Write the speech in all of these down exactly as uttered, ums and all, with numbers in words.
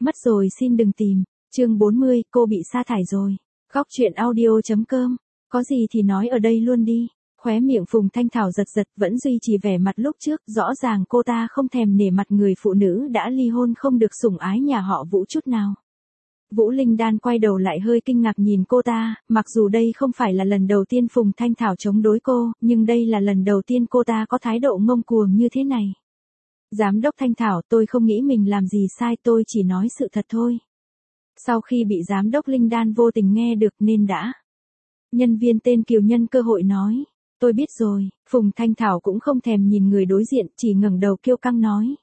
Mất rồi xin đừng tìm. Chương bốn mươi, cô bị sa thải rồi. Góc truyện audio chấm com. Có gì thì nói ở đây luôn đi. Khóe miệng Phùng Thanh Thảo giật giật, vẫn duy trì vẻ mặt lúc trước, rõ ràng cô ta không thèm nể mặt người phụ nữ đã ly hôn không được sủng ái nhà họ Vũ chút nào. Vũ Linh Đan quay đầu lại hơi kinh ngạc nhìn cô ta, mặc dù đây không phải là lần đầu tiên Phùng Thanh Thảo chống đối cô, nhưng đây là lần đầu tiên cô ta có thái độ ngông cuồng như thế này. Giám đốc Thanh Thảo, tôi không nghĩ mình làm gì sai, tôi chỉ nói sự thật thôi. Sau khi bị giám đốc Linh Đan vô tình nghe được nên đã. Nhân viên tên Kiều nhân cơ hội nói, tôi biết rồi. Phùng Thanh Thảo cũng không thèm nhìn người đối diện, chỉ ngẩng đầu kiêu căng nói.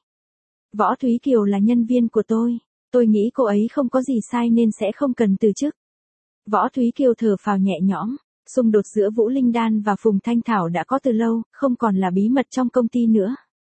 Võ Thúy Kiều là nhân viên của tôi, tôi nghĩ cô ấy không có gì sai nên sẽ không cần từ chức. Võ Thúy Kiều thở phào nhẹ nhõm, xung đột giữa Vũ Linh Đan và Phùng Thanh Thảo đã có từ lâu, không còn là bí mật trong công ty nữa.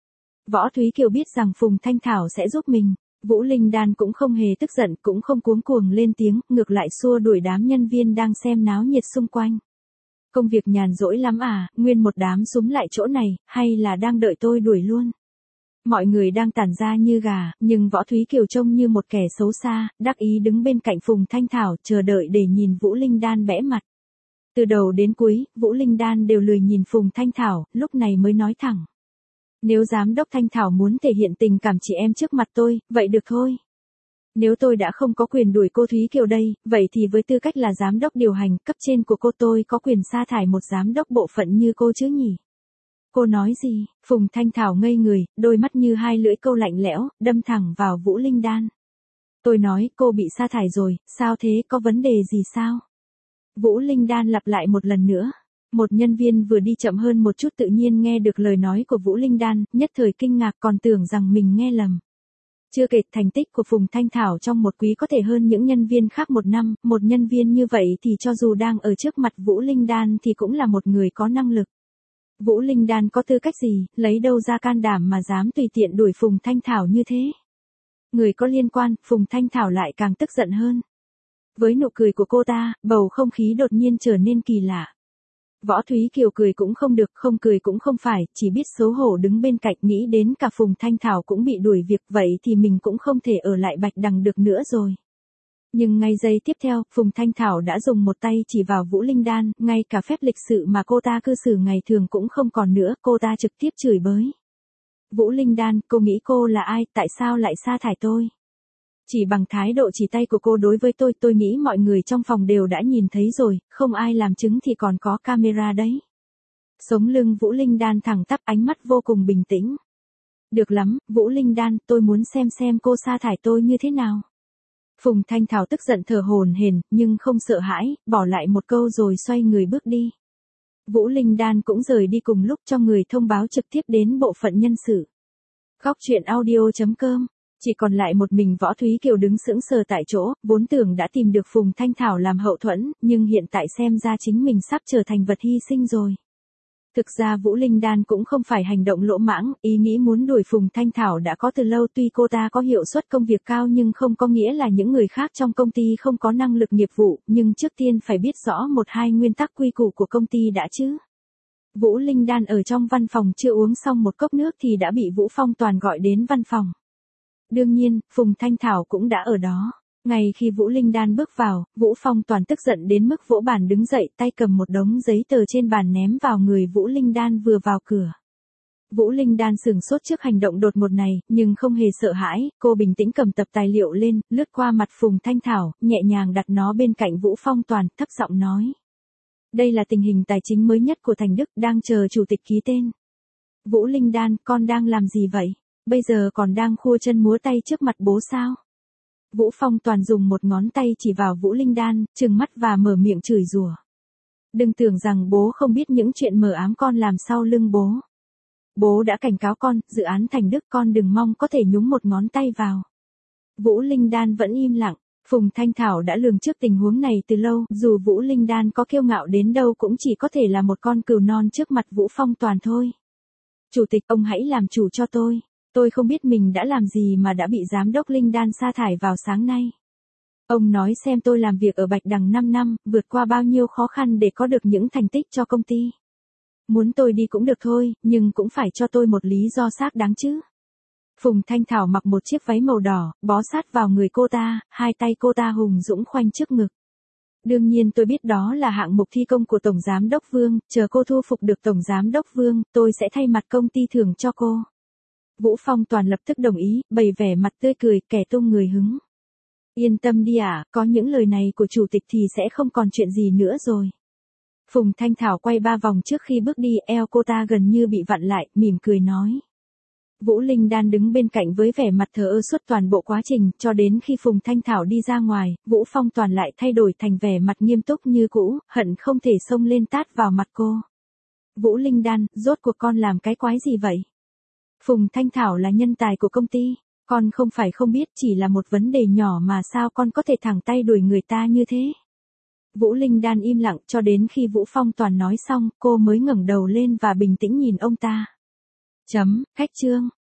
Võ Thúy Kiều biết rằng Phùng Thanh Thảo sẽ giúp mình. Vũ Linh Đan cũng không hề tức giận, cũng không cuống cuồng lên tiếng, ngược lại xua đuổi đám nhân viên đang xem náo nhiệt xung quanh. Công việc nhàn rỗi lắm à, nguyên một đám súm lại chỗ này, hay là đang đợi tôi đuổi luôn. Mọi người đang tản ra như gà, nhưng Võ Thúy Kiều trông như một kẻ xấu xa, đắc ý đứng bên cạnh Phùng Thanh Thảo, chờ đợi để nhìn Vũ Linh Đan bẽ mặt. Từ đầu đến cuối, Vũ Linh Đan đều lười nhìn Phùng Thanh Thảo, lúc này mới nói thẳng. Nếu giám đốc Thanh Thảo muốn thể hiện tình cảm chị em trước mặt tôi, vậy được thôi. Nếu tôi đã không có quyền đuổi cô Thúy Kiều đây, vậy thì với tư cách là giám đốc điều hành, cấp trên của cô tôi có quyền sa thải một giám đốc bộ phận như cô chứ nhỉ? Cô nói gì? Phùng Thanh Thảo ngây người, đôi mắt như hai lưỡi câu lạnh lẽo, đâm thẳng vào Vũ Linh Đan. Tôi nói cô bị sa thải rồi, sao thế, có vấn đề gì sao? Vũ Linh Đan lặp lại một lần nữa. Một nhân viên vừa đi chậm hơn một chút tự nhiên nghe được lời nói của Vũ Linh Đan, nhất thời kinh ngạc còn tưởng rằng mình nghe lầm. Chưa kể thành tích của Phùng Thanh Thảo trong một quý có thể hơn những nhân viên khác một năm, một nhân viên như vậy thì cho dù đang ở trước mặt Vũ Linh Đan thì cũng là một người có năng lực. Vũ Linh Đan có tư cách gì, lấy đâu ra can đảm mà dám tùy tiện đuổi Phùng Thanh Thảo như thế? Người có liên quan, Phùng Thanh Thảo lại càng tức giận hơn. Với nụ cười của cô ta, bầu không khí đột nhiên trở nên kỳ lạ. Võ Thúy Kiều cười cũng không được, không cười cũng không phải, chỉ biết xấu hổ đứng bên cạnh, nghĩ đến cả Phùng Thanh Thảo cũng bị đuổi việc, vậy thì mình cũng không thể ở lại Bạch Đằng được nữa rồi. Nhưng ngay giây tiếp theo, Phùng Thanh Thảo đã dùng một tay chỉ vào Vũ Linh Đan, ngay cả phép lịch sự mà cô ta cư xử ngày thường cũng không còn nữa, cô ta trực tiếp chửi bới. Vũ Linh Đan, cô nghĩ cô là ai, tại sao lại sa thải tôi? Chỉ bằng thái độ chỉ tay của cô đối với tôi, tôi nghĩ mọi người trong phòng đều đã nhìn thấy rồi, không ai làm chứng thì còn có camera đấy. Sống lưng Vũ Linh Đan thẳng tắp, ánh mắt vô cùng bình tĩnh. Được lắm, Vũ Linh Đan, tôi muốn xem xem cô sa thải tôi như thế nào. Phùng Thanh Thảo tức giận thở hổn hển, nhưng không sợ hãi, bỏ lại một câu rồi xoay người bước đi. Vũ Linh Đan cũng rời đi cùng lúc, cho người thông báo trực tiếp đến bộ phận nhân sự. Góc truyện audio chấm com. Chỉ còn lại một mình Võ Thúy Kiều đứng sững sờ tại chỗ, vốn tưởng đã tìm được Phùng Thanh Thảo làm hậu thuẫn, nhưng hiện tại xem ra chính mình sắp trở thành vật hy sinh rồi. Thực ra Vũ Linh Đan cũng không phải hành động lỗ mãng, ý nghĩ muốn đuổi Phùng Thanh Thảo đã có từ lâu, tuy cô ta có hiệu suất công việc cao nhưng không có nghĩa là những người khác trong công ty không có năng lực nghiệp vụ, nhưng trước tiên phải biết rõ một hai nguyên tắc quy củ của công ty đã chứ. Vũ Linh Đan ở trong văn phòng chưa uống xong một cốc nước thì đã bị Vũ Phong Toàn gọi đến văn phòng. Đương nhiên, Phùng Thanh Thảo cũng đã ở đó. Ngay khi Vũ Linh Đan bước vào, Vũ Phong Toàn tức giận đến mức vỗ bàn đứng dậy, tay cầm một đống giấy tờ trên bàn ném vào người Vũ Linh Đan vừa vào cửa. Vũ Linh Đan sửng sốt trước hành động đột ngột này, nhưng không hề sợ hãi, cô bình tĩnh cầm tập tài liệu lên, lướt qua mặt Phùng Thanh Thảo, nhẹ nhàng đặt nó bên cạnh Vũ Phong Toàn, thấp giọng nói. Đây là tình hình tài chính mới nhất của Thành Đức, đang chờ chủ tịch ký tên. Vũ Linh Đan, con đang làm gì vậy? Bây giờ còn đang khua chân múa tay trước mặt bố sao? Vũ Phong Toàn dùng một ngón tay chỉ vào Vũ Linh Đan, trừng mắt và mở miệng chửi rủa. Đừng tưởng rằng bố không biết những chuyện mờ ám con làm sau lưng bố. Bố đã cảnh cáo con, dự án Thành Đức con đừng mong có thể nhúng một ngón tay vào. Vũ Linh Đan vẫn im lặng. Phùng Thanh Thảo đã lường trước tình huống này từ lâu, dù Vũ Linh Đan có kiêu ngạo đến đâu cũng chỉ có thể là một con cừu non trước mặt Vũ Phong Toàn thôi. Chủ tịch, ông hãy làm chủ cho tôi. Tôi không biết mình đã làm gì mà đã bị giám đốc Linh Đan sa thải vào sáng nay. Ông nói xem tôi làm việc ở Bạch Đằng năm năm, vượt qua bao nhiêu khó khăn để có được những thành tích cho công ty. Muốn tôi đi cũng được thôi, nhưng cũng phải cho tôi một lý do xác đáng chứ. Phùng Thanh Thảo mặc một chiếc váy màu đỏ, bó sát vào người cô ta, hai tay cô ta hùng dũng khoanh trước ngực. Đương nhiên tôi biết đó là hạng mục thi công của Tổng Giám Đốc Vương, chờ cô thu phục được Tổng Giám Đốc Vương, tôi sẽ thay mặt công ty thưởng cho cô. Vũ Phong Toàn lập tức đồng ý, bày vẻ mặt tươi cười, kẻ tung người hứng. Yên tâm đi ạ, à, có những lời này của chủ tịch thì sẽ không còn chuyện gì nữa rồi. Phùng Thanh Thảo quay ba vòng trước khi bước đi, eo cô ta gần như bị vặn lại, mỉm cười nói. Vũ Linh Đan đứng bên cạnh với vẻ mặt thờ ơ suốt toàn bộ quá trình, cho đến khi Phùng Thanh Thảo đi ra ngoài, Vũ Phong Toàn lại thay đổi thành vẻ mặt nghiêm túc như cũ, hận không thể xông lên tát vào mặt cô. Vũ Linh Đan, rốt cuộc con làm cái quái gì vậy? Phùng Thanh Thảo là nhân tài của công ty, con không phải không biết, chỉ là một vấn đề nhỏ mà sao con có thể thẳng tay đuổi người ta như thế? Vũ Linh Đan im lặng cho đến khi Vũ Phong Toàn nói xong, cô mới ngẩng đầu lên và bình tĩnh nhìn ông ta. Chấm, khách trương.